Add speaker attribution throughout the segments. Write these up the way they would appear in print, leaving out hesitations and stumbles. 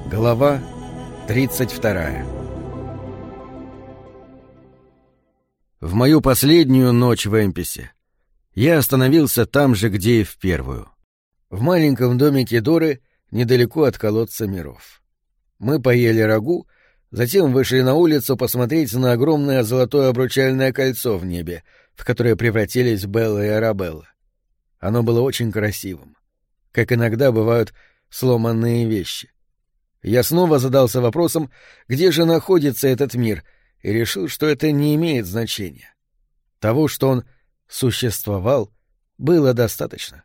Speaker 1: Глава 32. В мою последнюю ночь в Эмписе я остановился там же, где и в первую. В маленьком домике Доры, недалеко от колодца миров. Мы поели рагу, затем вышли на улицу посмотреть на огромное золотое обручальное кольцо в небе, в которое превратились Белла и Арабелла. Оно было очень красивым. Как иногда бывают сломанные вещи. Я снова задался вопросом, где же находится этот мир, и решил, что это не имеет значения. Того, что он существовал, было достаточно.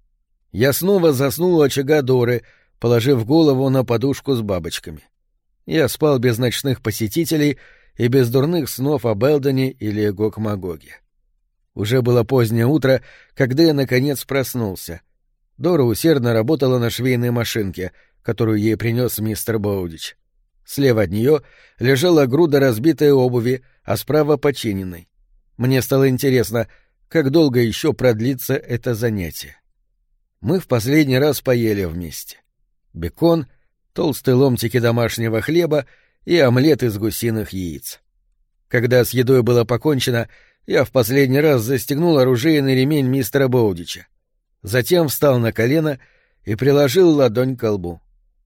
Speaker 1: Я снова заснул у очага Доры, положив голову на подушку с бабочками. Я спал без ночных посетителей и без дурных снов о Белдоне или Гог-Магоге. Уже было позднее утро, когда я, наконец, проснулся. Дора усердно работала на швейной машинке, которую ей принес мистер Боудич. Слева от нее лежала груда разбитой обуви, а справа — починенной. Мне стало интересно, как долго еще продлится это занятие. Мы в последний раз поели вместе. Бекон, толстые ломтики домашнего хлеба и омлет из гусиных яиц. Когда с едой было покончено, я в последний раз застегнул оружейный ремень мистера Боудича. Затем встал на колено и приложил ладонь к лбу.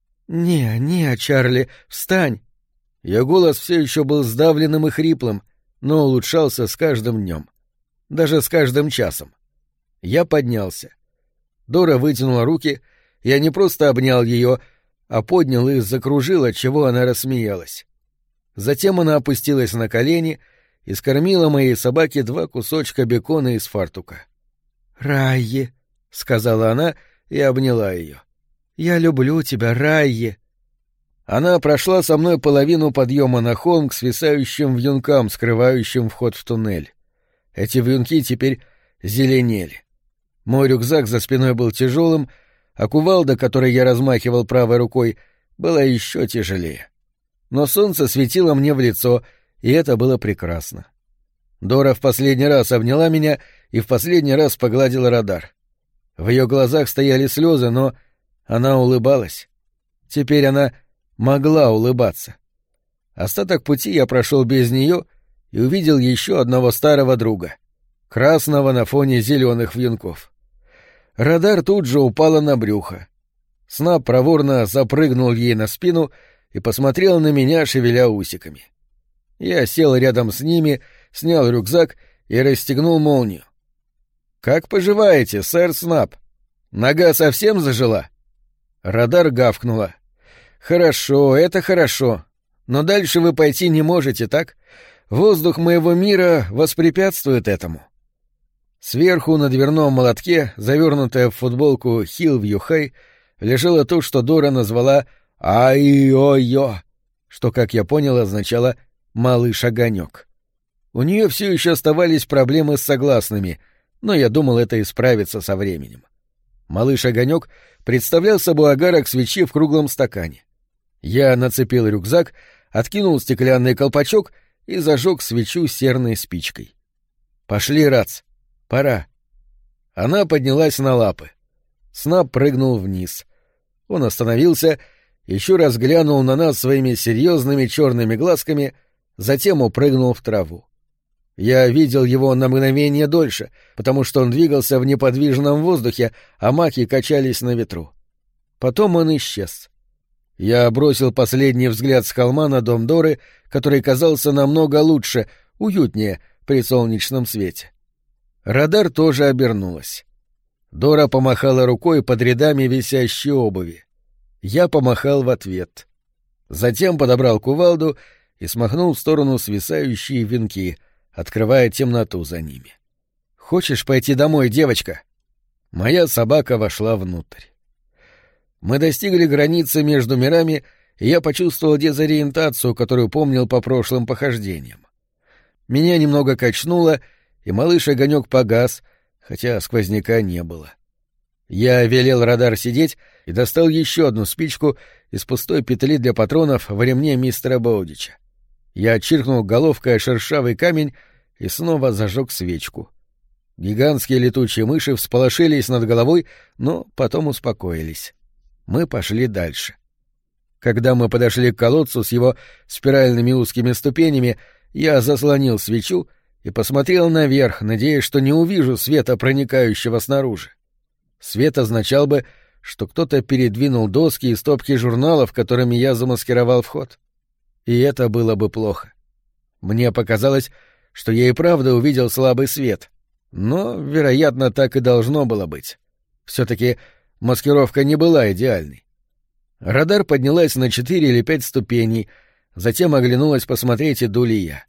Speaker 1: «Не, Чарли, встань!» Ее голос все еще был сдавленным и хриплым, но улучшался с каждым днем. Даже с каждым часом. Я поднялся. Дора вытянула руки, я не просто обнял ее, а поднял и закружил, отчего она рассмеялась. Затем она опустилась на колени и скормила моей собаке 2 кусочка бекона из фартука. «Райи», — сказала она и обняла ее. «Я люблю тебя, Райи». Она прошла со мной половину подъема на холм к свисающим вьюнкам, скрывающим вход в туннель. Эти вьюнки теперь зеленели. Мой рюкзак за спиной был тяжелым, а кувалда, которой я размахивал правой рукой, была еще тяжелее. Но солнце светило мне в лицо, и это было прекрасно. Дора в последний раз обняла меня и в последний раз погладила радар. В ее глазах стояли слезы, но она улыбалась. Теперь она могла улыбаться. Остаток пути я прошел без нее и увидел еще одного старого друга, красного на фоне зеленых вьюнков. Радар тут же упала на брюхо. Снап проворно запрыгнул ей на спину и посмотрел на меня, шевеля усиками. Я сел рядом с ними, снял рюкзак и расстегнул молнию. «Как поживаете, сэр Снап? Нога совсем зажила?» Радар гавкнула. «Хорошо, это хорошо. Но дальше вы пойти не можете, так? Воздух моего мира воспрепятствует этому». Сверху на дверном молотке, завернутая в футболку «Хиллвью Хэй», лежало то, что Дора назвала «Ай-ой-ой», что, как я понял, означало «малыш-огонек». У нее все еще оставались проблемы с согласными, но я думал, это исправится со временем. Малыш-огонек представлял собой огарок свечи в круглом стакане. Я нацепил рюкзак, откинул стеклянный колпачок и зажег свечу серной спичкой. «Пошли, Рац, пора». Она поднялась на лапы. Снап прыгнул вниз. Он остановился, еще раз глянул на нас своими серьезными черными глазками, затем упрыгнул в траву. Я видел его на мгновение дольше, потому что он двигался в неподвижном воздухе, а маки качались на ветру. Потом он исчез. Я бросил последний взгляд с холма на дом Доры, который казался намного лучше, уютнее при солнечном свете. Радар тоже обернулась. Дора помахала рукой под рядами висящей обуви. Я помахал в ответ. Затем подобрал кувалду и смахнул в сторону свисающие венки, открывая темноту за ними. «Хочешь пойти домой, девочка?» Моя собака вошла внутрь. Мы достигли границы между мирами, и я почувствовал дезориентацию, которую помнил по прошлым похождениям. Меня немного качнуло, и малыш-огонек погас, хотя сквозняка не было. Я велел радар сидеть и достал еще одну спичку из пустой петли для патронов в ремне мистера Боудича. Я чиркнул головкой о шершавый камень и снова зажег свечку. Гигантские летучие мыши всполошились над головой, но потом успокоились. Мы пошли дальше. Когда мы подошли к колодцу с его спиральными узкими ступенями, я заслонил свечу и посмотрел наверх, надеясь, что не увижу света, проникающего снаружи. Свет означал бы, что кто-то передвинул доски и стопки журналов, которыми я замаскировал вход. И это было бы плохо. Мне показалось, что я и правда увидел слабый свет, но, вероятно, так и должно было быть. Все-таки маскировка не была идеальной. Радар поднялась на 4 или 5 ступеней, затем оглянулась посмотреть, иду ли я.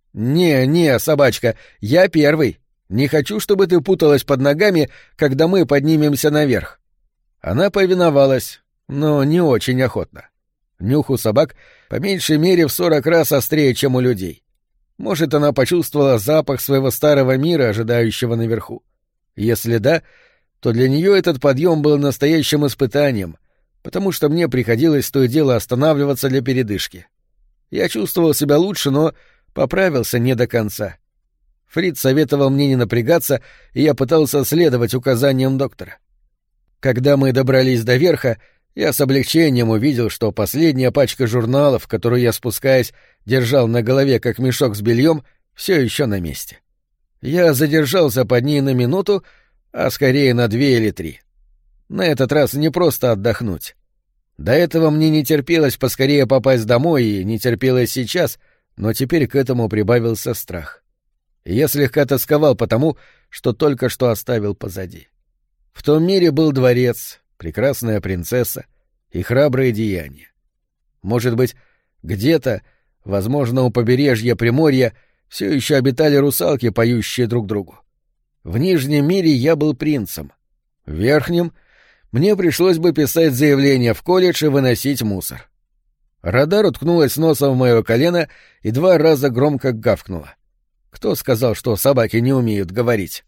Speaker 1: «Не, собачка, я первый. Не хочу, чтобы ты путалась под ногами, когда мы поднимемся наверх». Она повиновалась, но не очень охотно. Нюх у собак по меньшей мере в 40 раз острее, чем у людей. Может, она почувствовала запах своего старого мира, ожидающего наверху. Если да, то для нее этот подъем был настоящим испытанием, потому что мне приходилось то и дело останавливаться для передышки. Я чувствовал себя лучше, но поправился не до конца. Фриц советовал мне не напрягаться, и я пытался следовать указаниям доктора. Когда мы добрались до верха, я с облегчением увидел, что последняя пачка журналов, которую я, спускаясь, держал на голове как мешок с бельем, все еще на месте. Я задержался под ней на минуту, а скорее на 2 или 3. На этот раз не просто отдохнуть. До этого мне не терпелось поскорее попасть домой, и не терпелось сейчас, но теперь к этому прибавился страх. И я слегка тосковал потому, что только что оставил позади. В том мире был дворец, прекрасная принцесса и храбрые деяния. Может быть, где-то, возможно, у побережья Приморья, все еще обитали русалки, поющие друг другу. В Нижнем мире я был принцем. В Верхнем мне пришлось бы писать заявление в колледж и выносить мусор. Радар уткнулась носом в мое колено и 2 раза громко гавкнула. Кто сказал, что собаки не умеют говорить?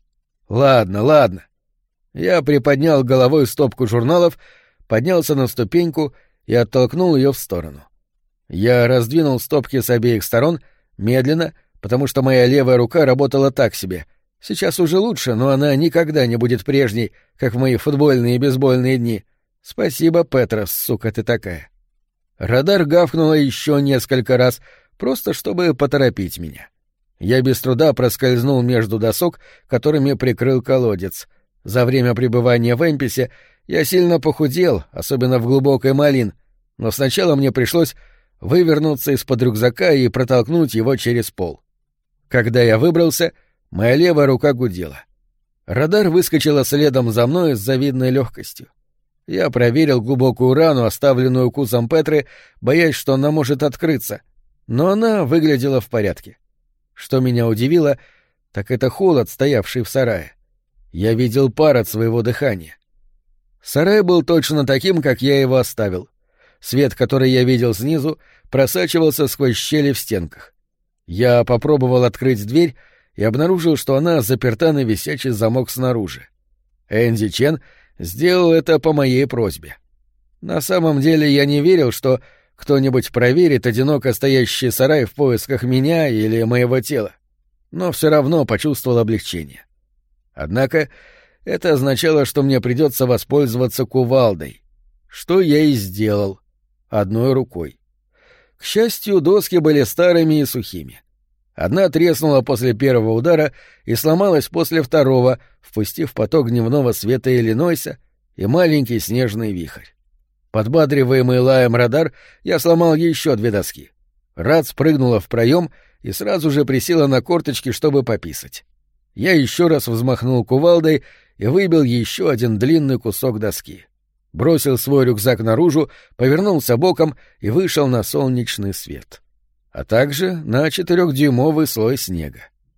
Speaker 1: Ладно. Я приподнял головой стопку журналов, поднялся на ступеньку и оттолкнул ее в сторону. Я раздвинул стопки с обеих сторон, медленно, потому что моя левая рука работала так себе. Сейчас уже лучше, но она никогда не будет прежней, как в мои футбольные и бейсбольные дни. Спасибо, Петра, сука ты такая. Радар гавкнула еще несколько раз, просто чтобы поторопить меня. Я без труда проскользнул между досок, которыми прикрыл колодец. За время пребывания в Эмписе я сильно похудел, особенно в глубокой Малин, но сначала мне пришлось вывернуться из-под рюкзака и протолкнуть его через пол. Когда я выбрался, моя левая рука гудела. Радар выскочила следом за мной с завидной легкостью. Я проверил глубокую рану, оставленную укусом Петры, боясь, что она может открыться, но она выглядела в порядке. Что меня удивило, так это холод, стоявший в сарае. Я видел пар от своего дыхания. Сарай был точно таким, как я его оставил. Свет, который я видел снизу, просачивался сквозь щели в стенках. Я попробовал открыть дверь и обнаружил, что она заперта на висячий замок снаружи. Энди Чен сделал это по моей просьбе. На самом деле я не верил, что кто-нибудь проверит одиноко стоящий сарай в поисках меня или моего тела, но все равно почувствовал облегчение. Однако это означало, что мне придется воспользоваться кувалдой, что я и сделал, одной рукой. К счастью, доски были старыми и сухими. Одна треснула после первого удара и сломалась после второго, впустив поток дневного света Иллинойса и маленький снежный вихрь. Подбадриваемый лаем Радар, я сломал еще 2 доски. Рад спрыгнула в проем и сразу же присела на корточки, чтобы пописать. Я еще раз взмахнул кувалдой и выбил еще один длинный кусок доски. Бросил свой рюкзак наружу, повернулся боком и вышел на солнечный свет. А также на 4-дюймовый слой снега.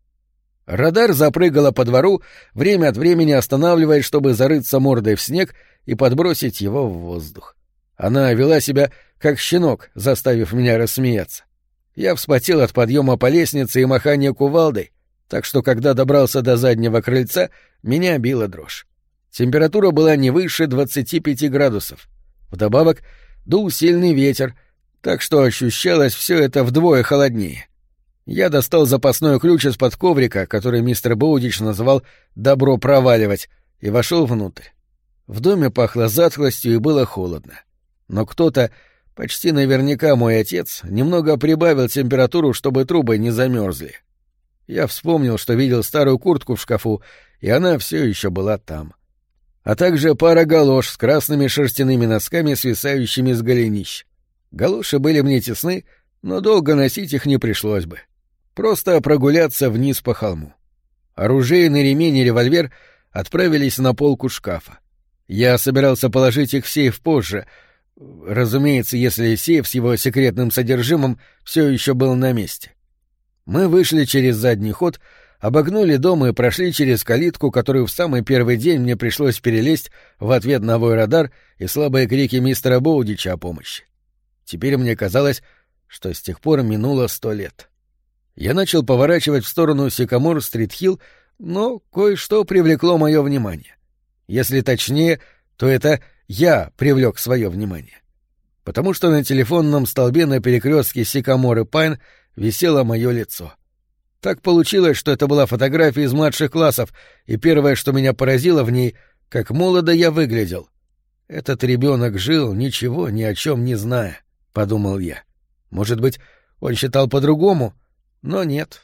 Speaker 1: Радар запрыгала по двору, время от времени останавливаясь, чтобы зарыться мордой в снег и подбросить его в воздух. Она вела себя как щенок, заставив меня рассмеяться. Я вспотел от подъема по лестнице и махания кувалдой, так что, когда добрался до заднего крыльца, меня била дрожь. Температура была не выше 25 градусов. Вдобавок дул сильный ветер, так что ощущалось все это вдвое холоднее. Я достал запасной ключ из-под коврика, который мистер Боудич называл «добро проваливать», и вошел внутрь. В доме пахло затхлостью и было холодно. Но кто-то Почти наверняка мой отец немного прибавил температуру, чтобы трубы не замерзли. Я вспомнил, что видел старую куртку в шкафу, и она все еще была там. А также пара галош с красными шерстяными носками, свисающими с голенищ. Галоши были мне тесны, но долго носить их не пришлось бы. Просто прогуляться вниз по холму. Оружейный ремень и револьвер отправились на полку шкафа. Я собирался положить их в сейф позже, разумеется, если сейф с его секретным содержимым все еще был на месте. Мы вышли через задний ход, обогнули дом и прошли через калитку, которую в самый первый день мне пришлось перелезть в ответ на вой радар и слабые крики мистера Боудича о помощи. Теперь мне казалось, что с тех пор минуло 100 лет. Я начал поворачивать в сторону Сикамор-стрит-хилл, но кое-что привлекло мое внимание. Если точнее, то это я привлек свое внимание. Потому что на телефонном столбе на перекрестке Сикамор и Пайн висело мое лицо. Так получилось, что это была фотография из младших классов, и первое, что меня поразило в ней, как молодо я выглядел. Этот ребенок жил, ничего ни о чем не зная, — подумал я. Может быть, он считал по-другому? Но нет.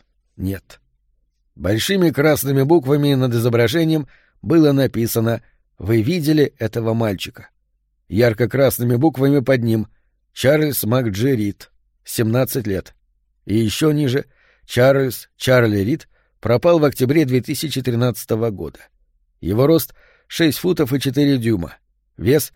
Speaker 1: Большими красными буквами над изображением было написано «Вы видели этого мальчика?» Ярко-красными буквами под ним «Чарльз МакДжи Рид, 17 лет». И еще ниже Чарли Рид пропал в октябре 2013 года. Его рост 6 футов и 4 дюйма, вес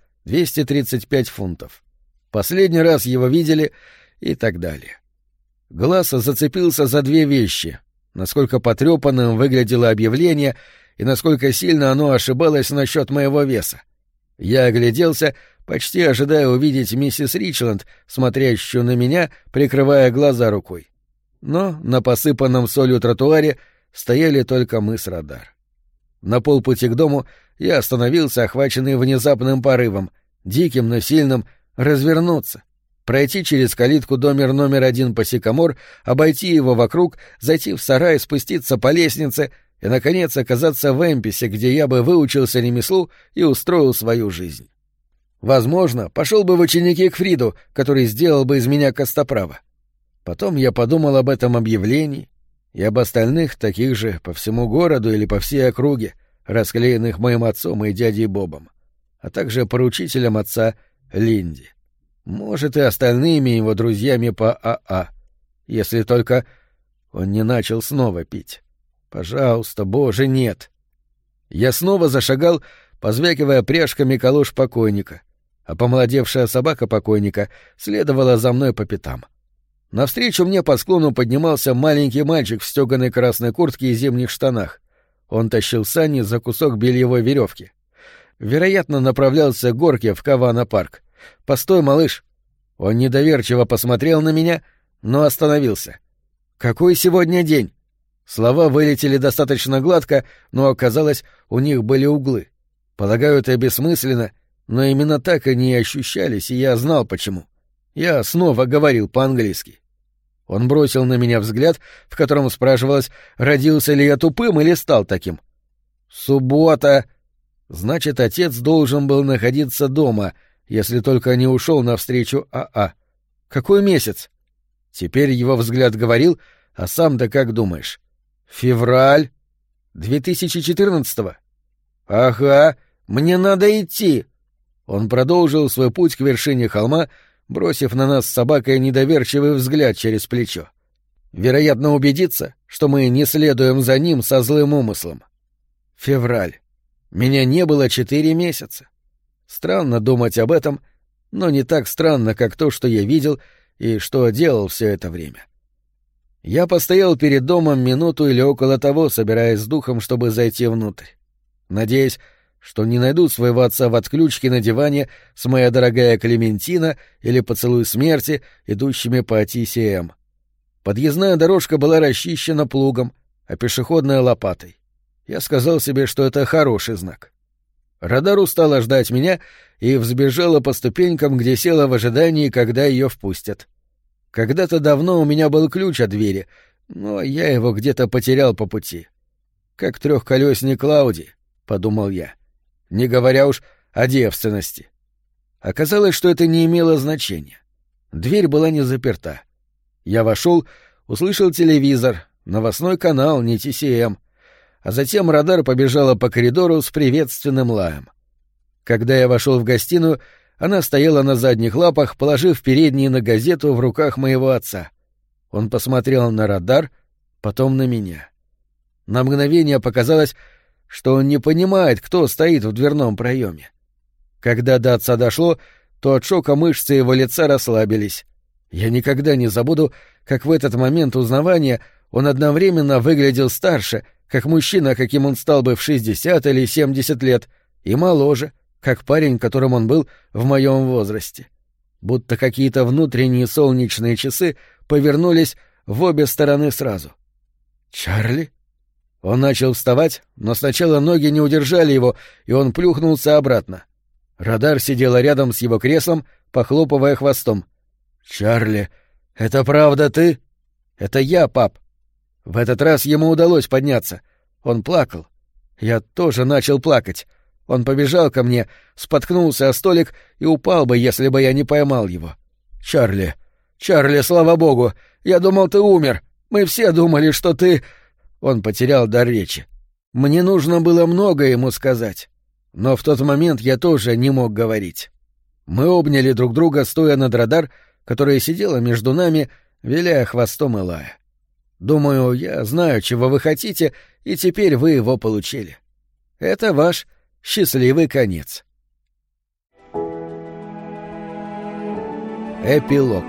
Speaker 1: 235 фунтов. Последний раз его видели и так далее. Глаз зацепился за две вещи: насколько потрепанным выглядело объявление и насколько сильно оно ошибалось насчет моего веса. Я огляделся, почти ожидая увидеть миссис Ричленд, смотрящую на меня, прикрывая глаза рукой. Но на посыпанном солью тротуаре стояли только мы с Радар. На полпути к дому я остановился, охваченный внезапным порывом, диким, но сильным, развернуться, пройти через калитку номер 1 по Сикамор, обойти его вокруг, зайти в сарай, спуститься по лестнице и, наконец, оказаться в Эмписе, где я бы выучился ремеслу и устроил свою жизнь. Возможно, пошел бы в ученики к Фриду, который сделал бы из меня костоправа. Потом я подумал об этом объявлении и об остальных, таких же по всему городу или по всей округе, расклеенных моим отцом и дядей Бобом, а также поручителем отца Линди. Может, и остальными его друзьями по АА, если только он не начал снова пить. Пожалуйста, Боже, нет. Я снова зашагал, позвякивая пряжками калош покойника, а помолодевшая собака покойника следовала за мной по пятам. Навстречу мне по склону поднимался маленький мальчик в стёганой красной куртке и зимних штанах. Он тащил сани за кусок бельевой веревки. Вероятно, направлялся к горке в Кавана-парк. «Постой, малыш!» Он недоверчиво посмотрел на меня, но остановился. «Какой сегодня день?» Слова вылетели достаточно гладко, но, оказалось, у них были углы. Полагаю, это бессмысленно, но именно так они и ощущались, и я знал почему. Я снова говорил по-английски. Он бросил на меня взгляд, в котором спрашивалось, родился ли я тупым или стал таким. «Суббота!» Значит, отец должен был находиться дома, если только не ушел навстречу АА. «Какой месяц?» Теперь его взгляд говорил, а сам-то как думаешь? «Февраль 2014-го?» «Ага, мне надо идти!» Он продолжил свой путь к вершине холма, бросив на нас с собакой недоверчивый взгляд через плечо. Вероятно, убедиться, что мы не следуем за ним со злым умыслом. Февраль. Меня не было 4 месяца. Странно думать об этом, но не так странно, как то, что я видел и что делал все это время. Я постоял перед домом минуту или около того, собираясь с духом, чтобы зайти внутрь. Надеясь, что не найду своего отца в отключке на диване с «Моя дорогая Клементина» или «Поцелуй смерти», идущими по Атисе-М. Подъездная дорожка была расчищена плугом, а пешеходная — лопатой. Я сказал себе, что это хороший знак. Радар устала ждать меня и взбежала по ступенькам, где села в ожидании, когда ее впустят. Когда-то давно у меня был ключ от двери, но я его где-то потерял по пути. «Как трехколесник Клауди», — подумал я, не говоря уж о девственности. Оказалось, что это не имело значения. Дверь была не заперта. Я вошел, услышал телевизор, новостной канал, не TCM, а затем радар побежала по коридору с приветственным лаем. Когда я вошел в гостиную, она стояла на задних лапах, положив передние на газету в руках моего отца. Он посмотрел на радар, потом на меня. На мгновение показалось, что он не понимает, кто стоит в дверном проеме. Когда до отца дошло, то от шока мышцы его лица расслабились. Я никогда не забуду, как в этот момент узнавания он одновременно выглядел старше, как мужчина, каким он стал бы в 60 или 70 лет, и моложе, как парень, которым он был в моем возрасте. Будто какие-то внутренние солнечные часы повернулись в обе стороны сразу. «Чарли?» Он начал вставать, но сначала ноги не удержали его, и он плюхнулся обратно. Радар сидела рядом с его креслом, похлопывая хвостом. «Чарли, это правда ты?» «Это я, пап». В этот раз ему удалось подняться. Он плакал. Я тоже начал плакать. Он побежал ко мне, споткнулся о столик и упал бы, если бы я не поймал его. «Чарли, Чарли, слава богу! Я думал, ты умер! Мы все думали, что ты...» Он потерял дар речи. Мне нужно было много ему сказать. Но в тот момент я тоже не мог говорить. Мы обняли друг друга, стоя над радар, которая сидела между нами, виляя хвостом и лая. Думаю, я знаю, чего вы хотите, и теперь вы его получили. Это ваш счастливый конец. Эпилог.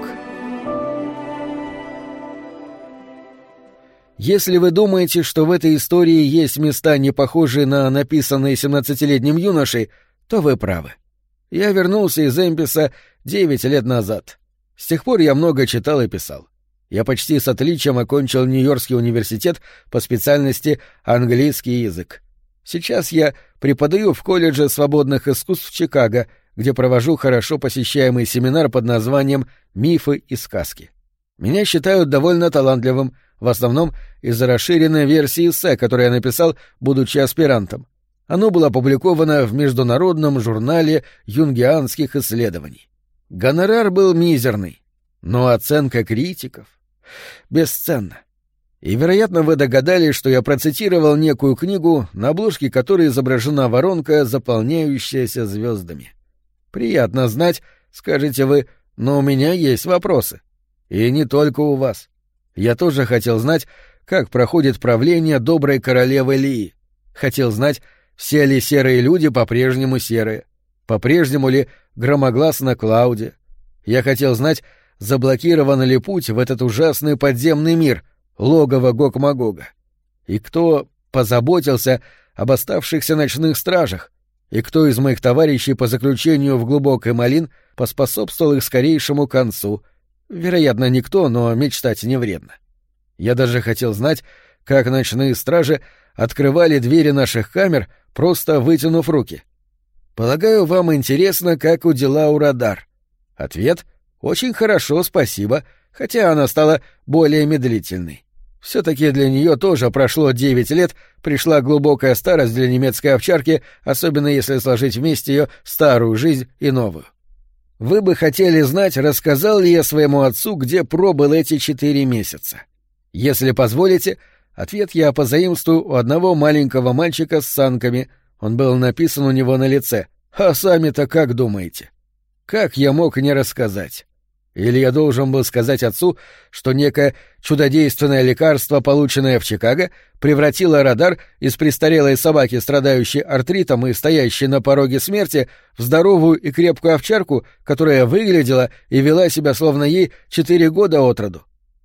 Speaker 1: Если вы думаете, что в этой истории есть места, не похожие на написанные 17-летним юношей, то вы правы. Я вернулся из Эмписа 9 лет назад. С тех пор я много читал и писал. Я почти с отличием окончил Нью-Йоркский университет по специальности английский язык. Сейчас я преподаю в колледже свободных искусств в Чикаго, где провожу хорошо посещаемый семинар под названием «Мифы и сказки». Меня считают довольно талантливым, в основном из-за расширенной версии эссе, которое я написал, будучи аспирантом. Оно было опубликовано в Международном журнале юнгианских исследований. Гонорар был мизерный, но оценка критиков бесценна. И, вероятно, вы догадались, что я процитировал некую книгу, на обложке которой изображена воронка, заполняющаяся звездами. Приятно знать, скажете вы, но у меня есть вопросы. И не только у вас. Я тоже хотел знать, как проходит правление доброй королевы Лии. Хотел знать, все ли серые люди по-прежнему серые, по-прежнему ли громогласно Клаудия. Я хотел знать, заблокирован ли путь в этот ужасный подземный мир, логово Гог-Магога. И кто позаботился об оставшихся ночных стражах, и кто из моих товарищей по заключению в глубокой Малин поспособствовал их скорейшему концу. Вероятно, никто, но мечтать не вредно. Я даже хотел знать, как ночные стражи открывали двери наших камер, просто вытянув руки. Полагаю, вам интересно, как у дела у радар. Ответ — очень хорошо, спасибо, хотя она стала более медлительной. Все-таки для нее тоже прошло 9 лет, пришла глубокая старость для немецкой овчарки, особенно если сложить вместе ее старую жизнь и новую. Вы бы хотели знать, рассказал ли я своему отцу, где пробыл эти 4 месяца. Если позволите, ответ я позаимствую у одного маленького мальчика с санками. Он был написан у него на лице. А сами-то как думаете? Как я мог не рассказать? Или я должен был сказать отцу, что некое чудодейственное лекарство, полученное в Чикаго, превратило радар из престарелой собаки, страдающей артритом и стоящей на пороге смерти, в здоровую и крепкую овчарку, которая выглядела и вела себя, словно ей 4 года от роду?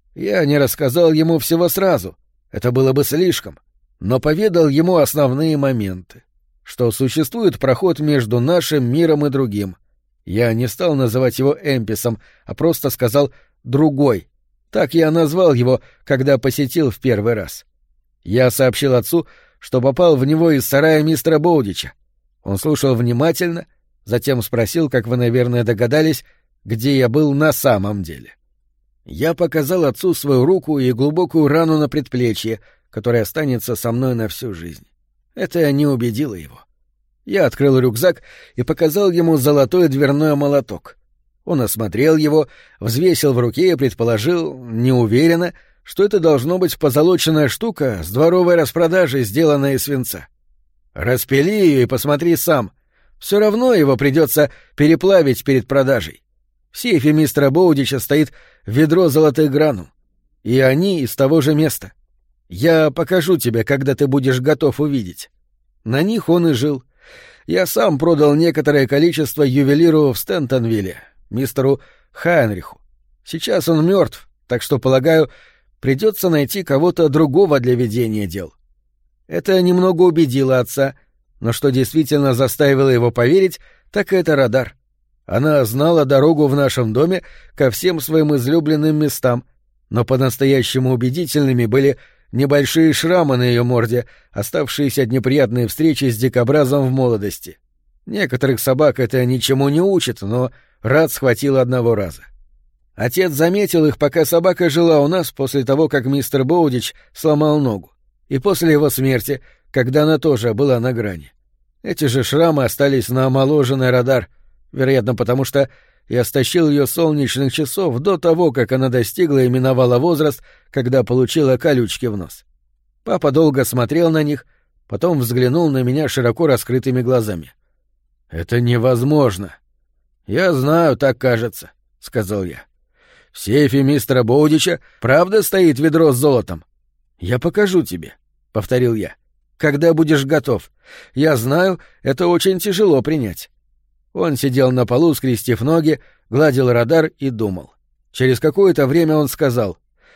Speaker 1: Я не рассказал ему всего сразу, это было бы слишком, но поведал ему основные моменты, что существует проход между нашим миром и другим. Я не стал называть его Эмписом, а просто сказал «другой». Так я назвал его, когда посетил в первый раз. Я сообщил отцу, что попал в него из сарая мистера Боудича. Он слушал внимательно, затем спросил, как вы, наверное, догадались, где я был на самом деле. Я показал отцу свою руку и глубокую рану на предплечье, которая останется со мной на всю жизнь. Это не убедило его. Я открыл рюкзак и показал ему золотой дверной молоток. Он осмотрел его, взвесил в руке и предположил, неуверенно, что это должно быть позолоченная штука с дворовой распродажи, сделанная из свинца. «Распили ее и посмотри сам. Все равно его придется переплавить перед продажей. В сейфе мистера Боудича стоит ведро золотых гранул. И они из того же места. Я покажу тебе, когда ты будешь готов увидеть». На них он и жил. Я сам продал некоторое количество ювелиру в Стентонвилле, мистеру Хайнриху. Сейчас он мертв, так что, полагаю, придется найти кого-то другого для ведения дел. Это немного убедило отца, но что действительно заставило его поверить, так это радар. Она знала дорогу в нашем доме ко всем своим излюбленным местам, но по-настоящему убедительными были небольшие шрамы на ее морде, оставшиеся от неприятной встречи с дикобразом в молодости. Некоторых собак это ничему не учит, но Рад схватил одного раза. Отец заметил их, пока собака жила у нас после того, как мистер Боудич сломал ногу, и после его смерти, когда она тоже была на грани. Эти же шрамы остались на омоложенный радар, вероятно, потому что я стащил ее с солнечных часов до того, как она достигла и миновала возраст, когда получила колючки в нос. Папа долго смотрел на них, потом взглянул на меня широко раскрытыми глазами. «Это невозможно». «Я знаю, так кажется», — сказал я. «В сейфе мистера Боудича правда стоит ведро с золотом?» «Я покажу тебе», — повторил я. «Когда будешь готов. Я знаю, это очень тяжело принять». Он сидел на полу, скрестив ноги, гладил радар и думал. Через какое-то время он сказал: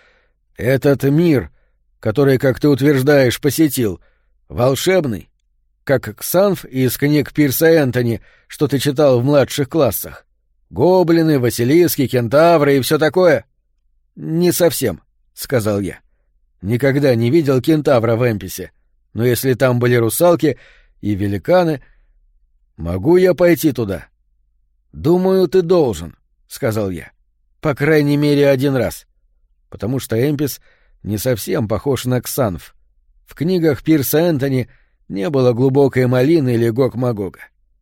Speaker 1: «Этот мир, который, как ты утверждаешь, посетил, волшебный, как Ксанф из книг Пирса Энтони, что ты читал в младших классах. Гоблины, Василиски, кентавры и все такое». «Не совсем», — сказал я. «Никогда не видел кентавра в Эмписе, но если там были русалки и великаны...» «Могу я пойти туда?» «Думаю, ты должен», — сказал я. «По крайней мере, один раз. Потому что Эмпис не совсем похож на Ксанф. В книгах Пирса Энтони не было глубокой малины или Гог-Магога».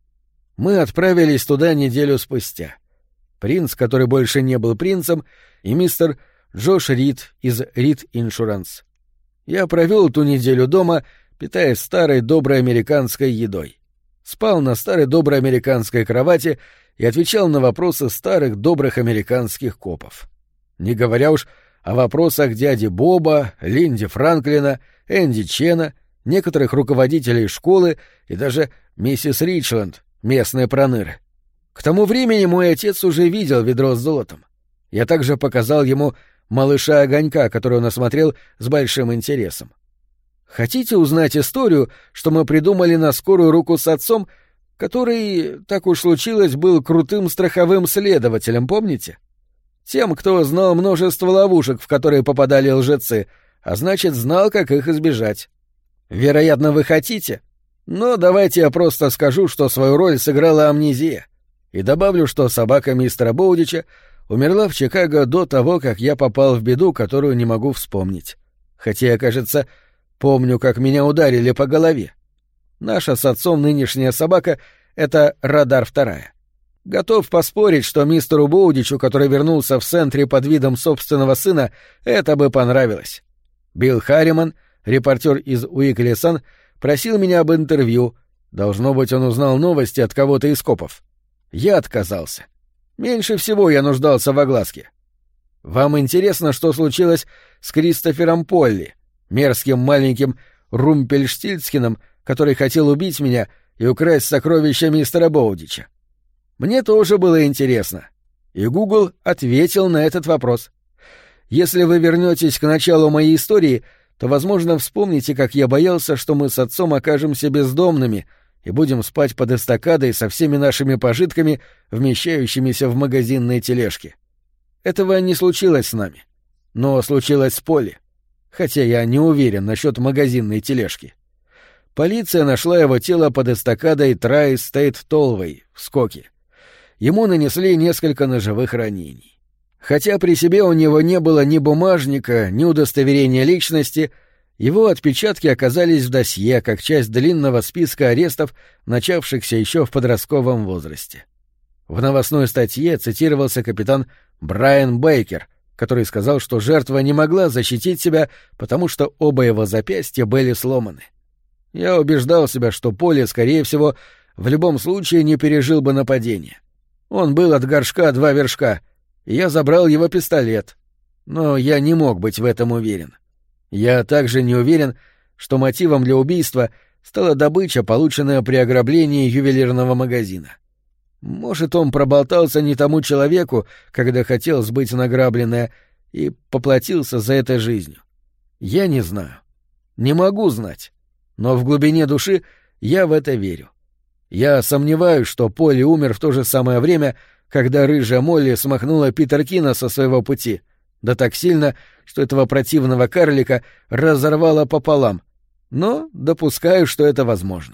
Speaker 1: Мы отправились туда неделю спустя. Принц, который больше не был принцем, и мистер Джош Рид из Рид Иншуранс. Я провел ту неделю дома, питаясь старой доброй американской едой. Спал на старой доброй американской кровати и отвечал на вопросы старых добрых американских копов. Не говоря уж о вопросах дяди Боба, Линди Франклина, Энди Чена, некоторых руководителей школы и даже миссис Ричленд, местные проныры. К тому времени мой отец уже видел ведро с золотом. Я также показал ему малыша Огонька, который он осмотрел с большим интересом. Хотите узнать историю, что мы придумали на скорую руку с отцом, который, так уж случилось, был крутым страховым следователем, помните? Тем, кто знал множество ловушек, в которые попадали лжецы, а значит, знал, как их избежать. Вероятно, вы хотите? Но давайте я просто скажу, что свою роль сыграла амнезия. И добавлю, что собака мистера Боудича умерла в Чикаго до того, как я попал в беду, которую не могу вспомнить. Хотя я, кажется, помню, как меня ударили по голове. Наша с отцом нынешняя собака — это Радар вторая. Готов поспорить, что мистеру Боудичу, который вернулся в Сентри под видом собственного сына, это бы понравилось. Билл Харриман, репортер из Уикли Сан, просил меня об интервью. Должно быть, он узнал новости от кого-то из копов. Я отказался. Меньше всего я нуждался в огласке. Вам интересно, что случилось с Кристофером Полли, мерзким маленьким Румпельштильцхеном, который хотел убить меня и украсть сокровища мистера Боудича? Мне тоже было интересно. И Гугл ответил на этот вопрос. Если вы вернетесь к началу моей истории, то, возможно, вспомните, как я боялся, что мы с отцом окажемся бездомными и будем спать под эстакадой со всеми нашими пожитками, вмещающимися в магазинной тележке. Этого не случилось с нами. Но случилось с Полли. Хотя я не уверен насчет магазинной тележки. Полиция нашла его тело под эстакадой Трай-Стейт-Толвей в Скоке. Ему нанесли несколько ножевых ранений. Хотя при себе у него не было ни бумажника, ни удостоверения личности, его отпечатки оказались в досье как часть длинного списка арестов, начавшихся еще в подростковом возрасте. В новостной статье цитировался капитан Брайан Бейкер, который сказал, что жертва не могла защитить себя, потому что оба его запястья были сломаны. Я убеждал себя, что Полли, скорее всего, в любом случае не пережил бы нападение. Он был от горшка 2 вершка, и я забрал его пистолет. Но я не мог быть в этом уверен. Я также не уверен, что мотивом для убийства стала добыча, полученная при ограблении ювелирного магазина. Может, он проболтался не тому человеку, когда хотел сбыть награбленное, и поплатился за это жизнью. Я не знаю. Не могу знать. Но в глубине души я в это верю. Я сомневаюсь, что Полли умер в то же самое время, когда рыжая Молли смахнула Питеркина со своего пути, да так сильно, что этого противного карлика разорвало пополам. Но допускаю, что это возможно.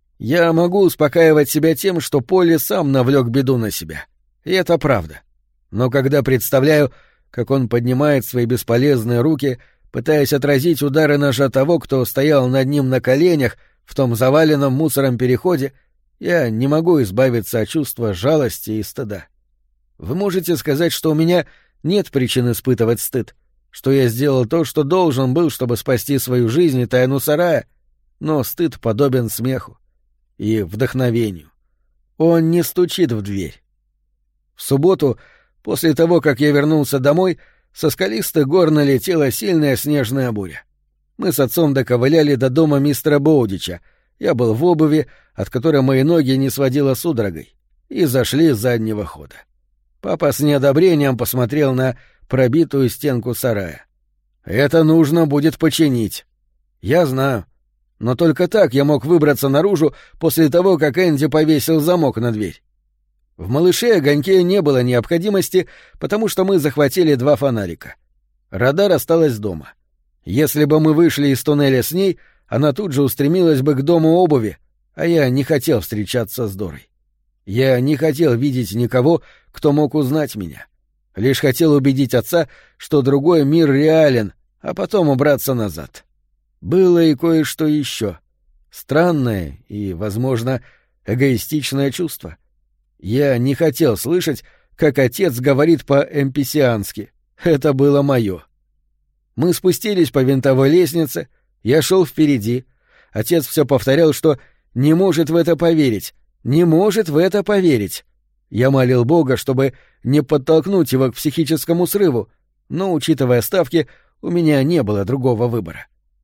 Speaker 1: Я могу успокаивать себя тем, что Полли сам навлек беду на себя. И это правда. Но когда представляю, как он поднимает свои бесполезные руки, пытаясь отразить удары ножа того, кто стоял над ним на коленях в том заваленном мусором переходе, я не могу избавиться от чувства жалости и стыда. Вы можете сказать, что у меня нет причин испытывать стыд, что я сделал то, что должен был, чтобы спасти свою жизнь и тайну сарая, но стыд подобен смеху и вдохновению. Он не стучит в дверь. В субботу, после того, как я вернулся домой, со скалистых гор налетела сильная снежная буря. Мы с отцом доковыляли до дома мистера Боудича, я был в обуви, от которой мои ноги не сводило судорогой, и зашли с заднего хода. Папа с неодобрением посмотрел на пробитую стенку сарая. «Это нужно будет починить». «Я знаю. Но только так я мог выбраться наружу после того, как Энди повесил замок на дверь». В «Малыше» огоньке не было необходимости, потому что мы захватили 2 фонарика. Радар осталась дома. Если бы мы вышли из туннеля с ней, она тут же устремилась бы к дому обуви, а я не хотел встречаться с Дорой. Я не хотел видеть никого, кто мог узнать меня. Лишь хотел убедить отца, что другой мир реален, а потом убраться назад. Было и кое-что еще. Странное и, возможно, эгоистичное чувство. Я не хотел слышать, как отец говорит по-эмписиански. Это было мое. Мы спустились по винтовой лестнице, я шел впереди. Отец все повторял, что не может в это поверить, не может в это поверить. Я молил Бога, чтобы не подтолкнуть его к психическому срыву, но, учитывая ставки, у меня не было другого выбора.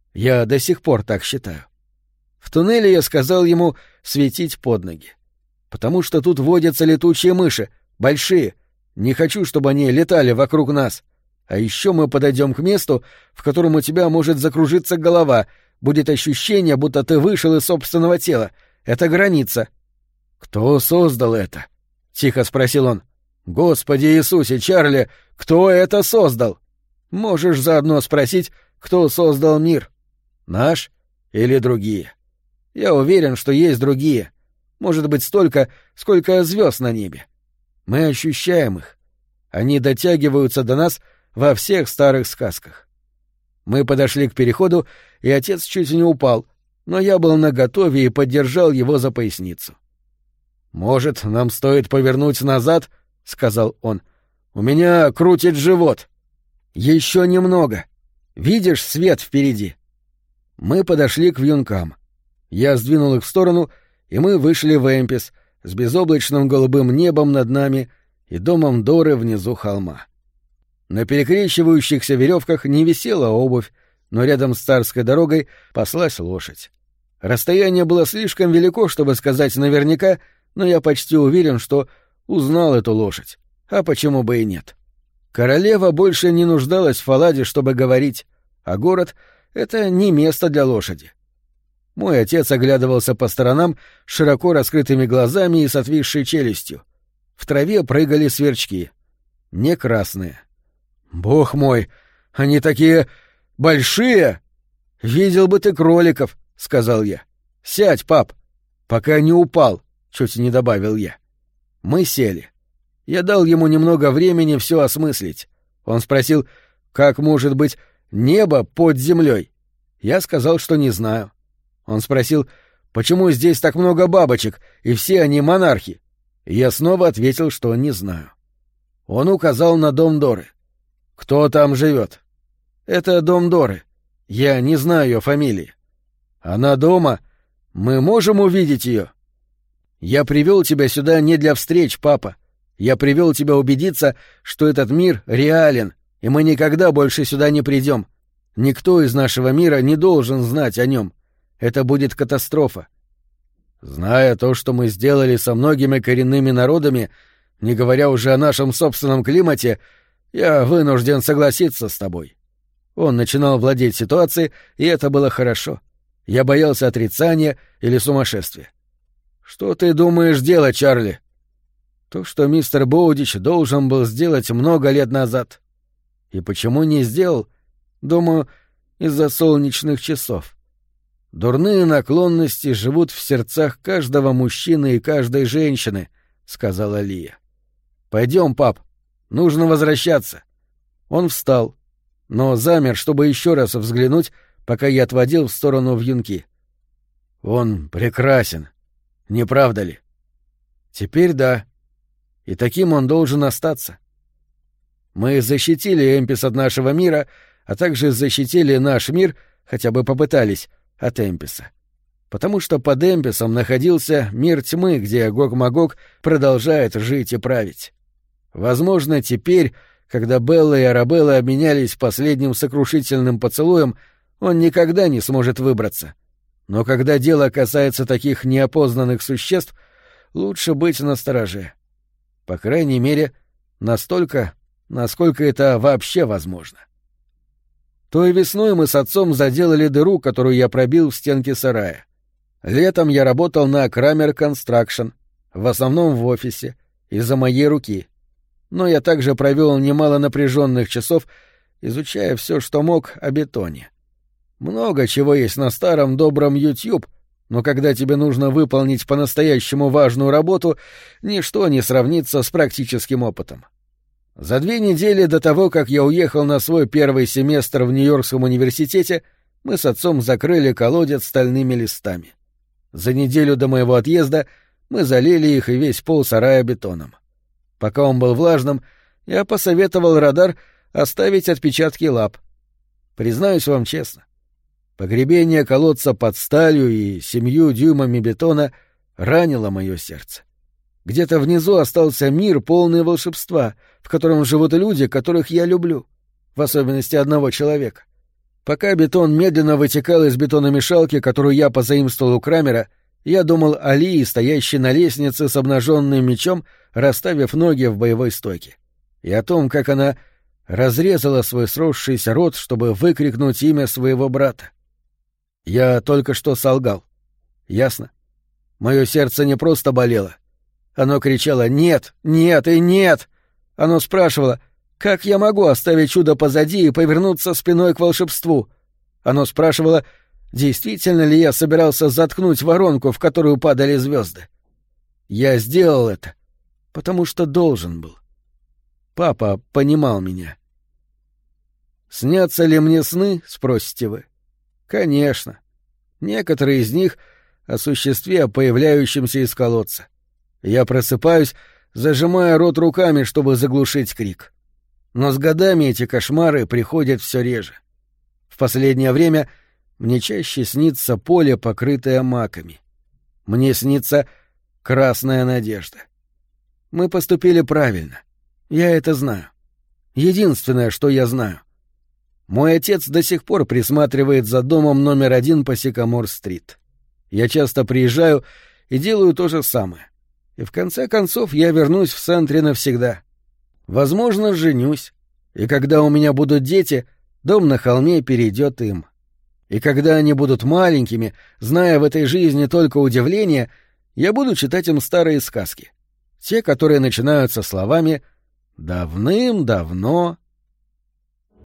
Speaker 1: Я до сих пор так считаю. В туннеле я сказал ему светить под ноги. Потому что тут водятся летучие мыши, большие. Не хочу, чтобы они летали вокруг нас. А еще мы подойдем к месту, в котором у тебя может закружиться голова, будет ощущение, будто ты вышел из собственного тела. Это граница. «Кто создал это?» — тихо спросил он. «Господи Иисусе, Чарли, кто это создал?» «Можешь заодно спросить, кто создал мир. Наш или другие? Я уверен, что есть другие. Может быть, столько, сколько звезд на небе. Мы ощущаем их. Они дотягиваются до нас во всех старых сказках». Мы подошли к переходу, и отец чуть не упал, но я был наготове и поддержал его за поясницу. «Может, нам стоит повернуть назад?» — сказал он. «У меня крутит живот». «Еще немного. Видишь свет впереди?» Мы подошли к вьюнкам. Я сдвинул их в сторону, и мы вышли в Эмпис с безоблачным голубым небом над нами и домом Доры внизу холма. На перекрещивающихся веревках не висела обувь, но рядом с царской дорогой паслась лошадь. Расстояние было слишком велико, чтобы сказать наверняка, но я почти уверен, что узнал эту лошадь. А почему бы и нет? Королева больше не нуждалась в Фаладе, чтобы говорить, а город — это не место для лошади. Мой отец оглядывался по сторонам широко раскрытыми глазами и с отвисшей челюстью. В траве прыгали сверчки. Не красные. «Бог мой, они такие большие! Видел бы ты кроликов!» — сказал я. «Сядь, пап!» «Пока не упал!» — чуть не добавил я. Мы сели. Я дал ему немного времени все осмыслить. Он спросил, как может быть небо под землей? Я сказал, что не знаю. Он спросил, почему здесь так много бабочек, и все они монархи? Я снова ответил, что не знаю. Он указал на дом Доры. «Кто там живет?» «Это дом Доры. Я не знаю ее фамилии». «Она дома? Мы можем увидеть ее?» «Я привел тебя сюда не для встреч, папа. Я привел тебя убедиться, что этот мир реален, и мы никогда больше сюда не придем. Никто из нашего мира не должен знать о нем. Это будет катастрофа. Зная то, что мы сделали со многими коренными народами, не говоря уже о нашем собственном климате, я вынужден согласиться с тобой». Он начинал владеть ситуацией, и это было хорошо. Я боялся отрицания или сумасшествия. «Что ты думаешь делать, Чарли?» «То, что мистер Боудич должен был сделать много лет назад. И почему не сделал? Думаю, из-за солнечных часов. Дурные наклонности живут в сердцах каждого мужчины и каждой женщины», — сказала Лия. «Пойдем, пап, нужно возвращаться». Он встал, но замер, чтобы еще раз взглянуть, пока я отводил в сторону вьюнки. «Он прекрасен, не правда ли?» «Теперь да. И таким он должен остаться. Мы защитили Эмпис от нашего мира, а также защитили наш мир, хотя бы попытались, от Эмписа. Потому что под Эмписом находился мир тьмы, где Гог-Магог продолжает жить и править. Возможно, теперь, когда Белла и Арабелла обменялись последним сокрушительным поцелуем, он никогда не сможет выбраться. Но когда дело касается таких неопознанных существ, лучше быть настороже. По крайней мере, настолько, насколько это вообще возможно. Той весной мы с отцом заделали дыру, которую я пробил в стенке сарая. Летом я работал на Крамер Констракшн, в основном в офисе, из-за моей руки. Но я также провел немало напряженных часов, изучая все, что мог о бетоне. Много чего есть на старом добром YouTube, но когда тебе нужно выполнить по-настоящему важную работу, ничто не сравнится с практическим опытом. За 2 недели до того, как я уехал на свой первый семестр в Нью-Йоркском университете, мы с отцом закрыли колодец стальными листами. За неделю до моего отъезда мы залили их и весь пол сарая бетоном. Пока он был влажным, я посоветовал радар оставить отпечатки лап. Признаюсь вам честно, погребение колодца под сталью и 7 дюймами бетона ранило мое сердце. Где-то внизу остался мир, полный волшебства, в котором живут люди, которых я люблю, в особенности одного человека. Пока бетон медленно вытекал из бетономешалки, которую я позаимствовал у Крамера, я думал о Лии, стоящей на лестнице с обнаженным мечом, расставив ноги в боевой стойке, и о том, как она разрезала свой сросшийся рот, чтобы выкрикнуть имя своего брата. Я только что солгал. Ясно? Мое сердце не просто болело. Оно кричало «нет, нет и нет!» Оно спрашивало, как я могу оставить чудо позади и повернуться спиной к волшебству? Оно спрашивало, действительно ли я собирался заткнуть воронку, в которую падали звезды. Я сделал это, потому что должен был. Папа понимал меня. «Снятся ли мне сны?» — спросите вы. Конечно. Некоторые из них о существе, появляющемся из колодца. Я просыпаюсь, зажимая рот руками, чтобы заглушить крик. Но с годами эти кошмары приходят все реже. В последнее время мне чаще снится поле, покрытое маками. Мне снится красная надежда. Мы поступили правильно. Я это знаю. Единственное, что я знаю. Мой отец до сих пор присматривает за домом номер 1 по Сикамор-стрит. Я часто приезжаю и делаю то же самое. И в конце концов я вернусь в Сентри навсегда. Возможно, женюсь. И когда у меня будут дети, дом на холме перейдет им. И когда они будут маленькими, зная в этой жизни только удивление, я буду читать им старые сказки. Те, которые начинаются словами «давным-давно»,